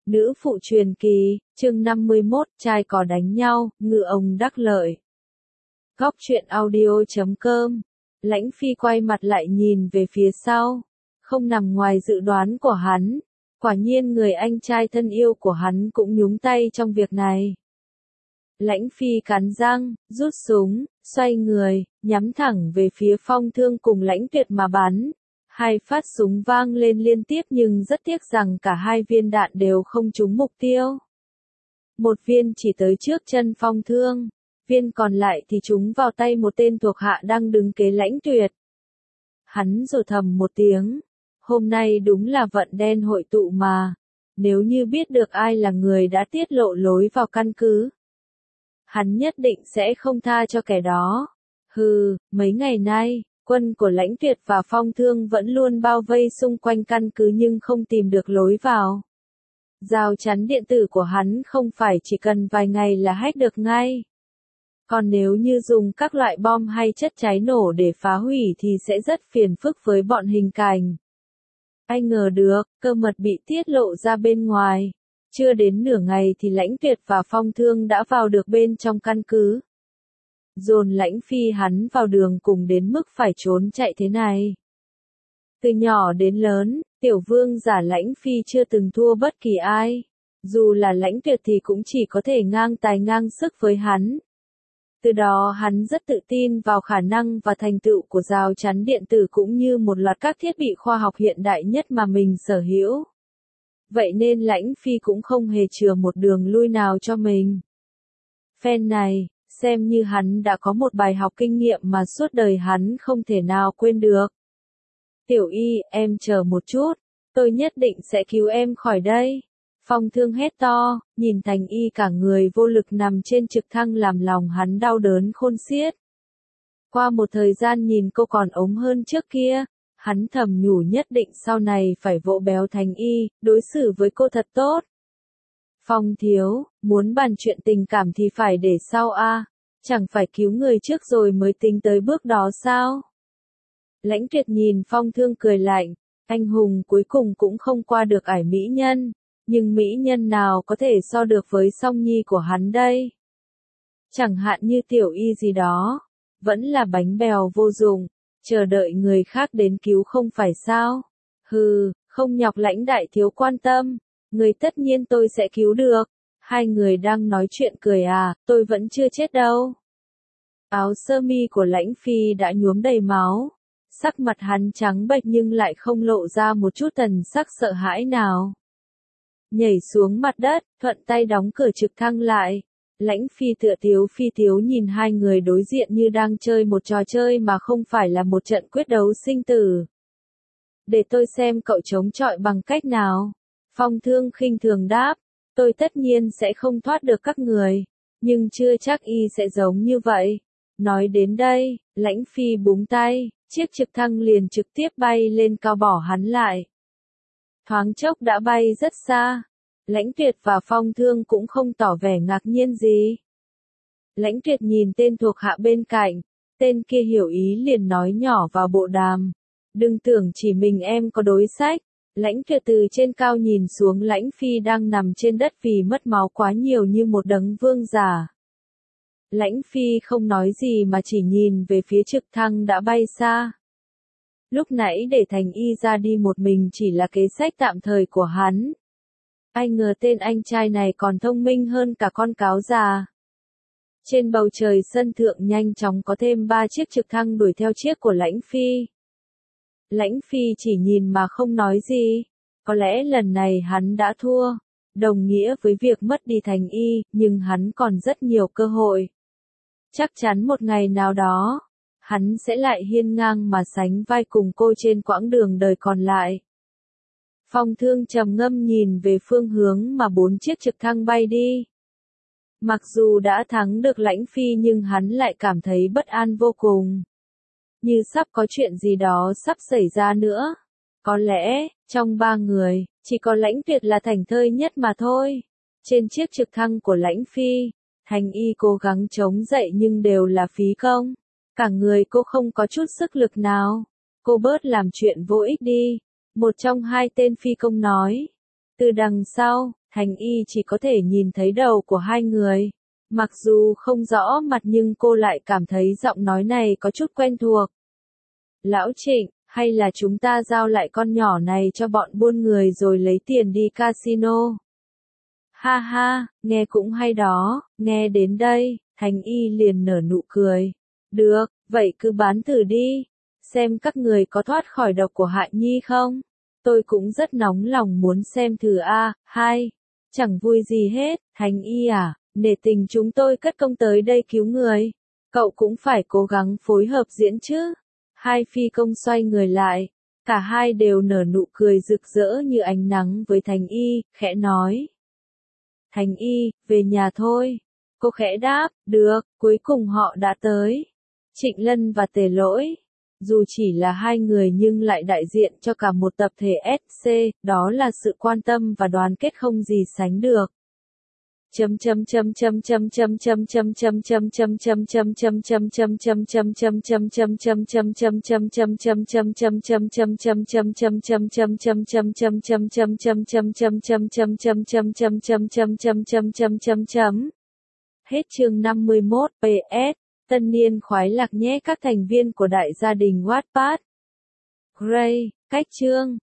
Nữ phụ truyền kỳ, chương 51, trai có đánh nhau, ngư ông đắc lợi. Góc truyện audio.com. Lãnh Phi quay mặt lại nhìn về phía sau. Không nằm ngoài dự đoán của hắn. Quả nhiên người anh trai thân yêu của hắn cũng nhúng tay trong việc này. Lãnh Phi cắn răng, rút súng, xoay người, nhắm thẳng về phía Phong Thương cùng Lãnh Tuyệt mà bắn. Hai phát súng vang lên liên tiếp nhưng rất tiếc rằng cả hai viên đạn đều không trúng mục tiêu. Một viên chỉ tới trước chân Phong Thương, viên còn lại thì trúng vào tay một tên thuộc hạ đang đứng kế Lãnh Tuyệt. Hắn rồi thầm một tiếng, hôm nay đúng là vận đen hội tụ mà, nếu như biết được ai là người đã tiết lộ lối vào căn cứ, hắn nhất định sẽ không tha cho kẻ đó. Mấy ngày nay, quân của Lãnh Tuyệt và Phong Thương vẫn luôn bao vây xung quanh căn cứ nhưng không tìm được lối vào. Rào chắn điện tử của hắn không phải chỉ cần vài ngày là hack được ngay. Còn nếu như dùng các loại bom hay chất cháy nổ để phá hủy thì sẽ rất phiền phức với bọn hình cảnh. Ai ngờ được, cơ mật bị tiết lộ ra bên ngoài. Chưa đến nửa ngày thì Lãnh Tuyệt và Phong Thương đã vào được bên trong căn cứ. Dồn Lãnh Phi hắn vào đường cùng đến mức phải trốn chạy thế này. Từ nhỏ đến lớn, tiểu vương giả Lãnh Phi chưa từng thua bất kỳ ai. Dù là Lãnh Tuyệt thì cũng chỉ có thể ngang tài ngang sức với hắn. Từ đó hắn rất tự tin vào khả năng và thành tựu của rào chắn điện tử cũng như một loạt các thiết bị khoa học hiện đại nhất mà mình sở hữu. Vậy nên Lãnh Phi cũng không hề chừa một đường lui nào cho mình. Phen này, xem như hắn đã có một bài học kinh nghiệm mà suốt đời hắn không thể nào quên được. Tiểu Y, em chờ một chút, tôi nhất định sẽ cứu em khỏi đây. Phong Thương hét to, nhìn Thành Y cả người vô lực nằm trên trực thăng làm lòng hắn đau đớn khôn xiết. Qua một thời gian nhìn cô còn ốm hơn trước kia, hắn thầm nhủ nhất định sau này phải vỗ béo Thành Y, đối xử với cô thật tốt. Phong thiếu, muốn bàn chuyện tình cảm thì phải để sau a, chẳng phải cứu người trước rồi mới tính tới bước đó sao? Lãnh Tuyệt nhìn Phong Thương cười lạnh, anh hùng cuối cùng cũng không qua được ải mỹ nhân, nhưng mỹ nhân nào có thể so được với song nhi của hắn đây? Chẳng hạn như Tiểu Y gì đó, vẫn là bánh bèo vô dụng, chờ đợi người khác đến cứu không phải sao? Không nhọc Lãnh đại thiếu quan tâm, người tất nhiên tôi sẽ cứu được. Hai người đang nói chuyện cười à, tôi vẫn chưa chết đâu. Áo sơ mi của Lãnh Phi đã nhuốm đầy máu. Sắc mặt hắn trắng bệch nhưng lại không lộ ra một chút thần sắc sợ hãi nào. Nhảy xuống mặt đất, thuận tay đóng cửa trực thăng lại. Lãnh Phi tựa phi thiếu nhìn hai người đối diện như đang chơi một trò chơi mà không phải là một trận quyết đấu sinh tử. Để tôi xem cậu chống chọi bằng cách nào. Phong Thương khinh thường đáp, tôi tất nhiên sẽ không thoát được các người, nhưng chưa chắc y sẽ giống như vậy. Nói đến đây, Lãnh Phi búng tay, chiếc trực thăng liền trực tiếp bay lên cao bỏ hắn lại. Thoáng chốc đã bay rất xa, Lãnh Tuyệt và Phong Thương cũng không tỏ vẻ ngạc nhiên gì. Lãnh Tuyệt nhìn tên thuộc hạ bên cạnh, tên kia hiểu ý liền nói nhỏ vào bộ đàm. Đừng tưởng chỉ mình em có đối sách. Lãnh Tuyệt từ trên cao nhìn xuống Lãnh Phi đang nằm trên đất vì mất máu quá nhiều như một đấng vương giả. Lãnh Phi không nói gì mà chỉ nhìn về phía trực thăng đã bay xa. Lúc nãy để Thành Y ra đi một mình chỉ là kế sách tạm thời của hắn. Ai ngờ tên anh trai này còn thông minh hơn cả con cáo già. Trên bầu trời sân thượng nhanh chóng có thêm 3 chiếc trực thăng đuổi theo chiếc của Lãnh Phi. Lãnh Phi chỉ nhìn mà không nói gì. Có lẽ lần này hắn đã thua, đồng nghĩa với việc mất đi Thành Y, nhưng hắn còn rất nhiều cơ hội. Chắc chắn một ngày nào đó, hắn sẽ lại hiên ngang mà sánh vai cùng cô trên quãng đường đời còn lại. Phong Thương trầm ngâm nhìn về phương hướng mà 4 chiếc trực thăng bay đi. Mặc dù đã thắng được Lãnh Phi nhưng hắn lại cảm thấy bất an vô cùng. Như sắp có chuyện gì đó sắp xảy ra nữa. Có lẽ, trong 3 người, chỉ có Lãnh Tuyệt là thảnh thơi nhất mà thôi. Trên chiếc trực thăng của Lãnh Phi, Thành Y cố gắng chống dậy nhưng đều là phí công. Cả người cô không có chút sức lực nào. Cô bớt làm chuyện vô ích đi. Một trong hai tên phi công nói. Từ đằng sau, Thành Y chỉ có thể nhìn thấy đầu của hai người. Mặc dù không rõ mặt nhưng cô lại cảm thấy giọng nói này có chút quen thuộc. Lão Trịnh, hay là chúng ta giao lại con nhỏ này cho bọn buôn người rồi lấy tiền đi casino? Ha ha, nghe cũng hay đó, nghe đến đây, Thành Y liền nở nụ cười. Được, vậy cứ bán thử đi, xem các người có thoát khỏi độc của Hạ Nhi không? Tôi cũng rất nóng lòng muốn xem thử a. Hai, chẳng vui gì hết, Thành Y à, nể tình chúng tôi cất công tới đây cứu người. Cậu cũng phải cố gắng phối hợp diễn chứ. Hai phi công xoay người lại, cả hai đều nở nụ cười rực rỡ như ánh nắng với Thành Y, khẽ nói. Thành Y, về nhà thôi. Cô khẽ đáp, được, cuối cùng họ đã tới. Trịnh Lân và Tề Lỗi. Dù chỉ là hai người nhưng lại đại diện cho cả một tập thể SC, đó là sự quan tâm và đoàn kết không gì sánh được. Hết chương 51, PS, tân niên khoái lạc nhé các thành viên của đại gia đình Wattpad. Gray, cách chương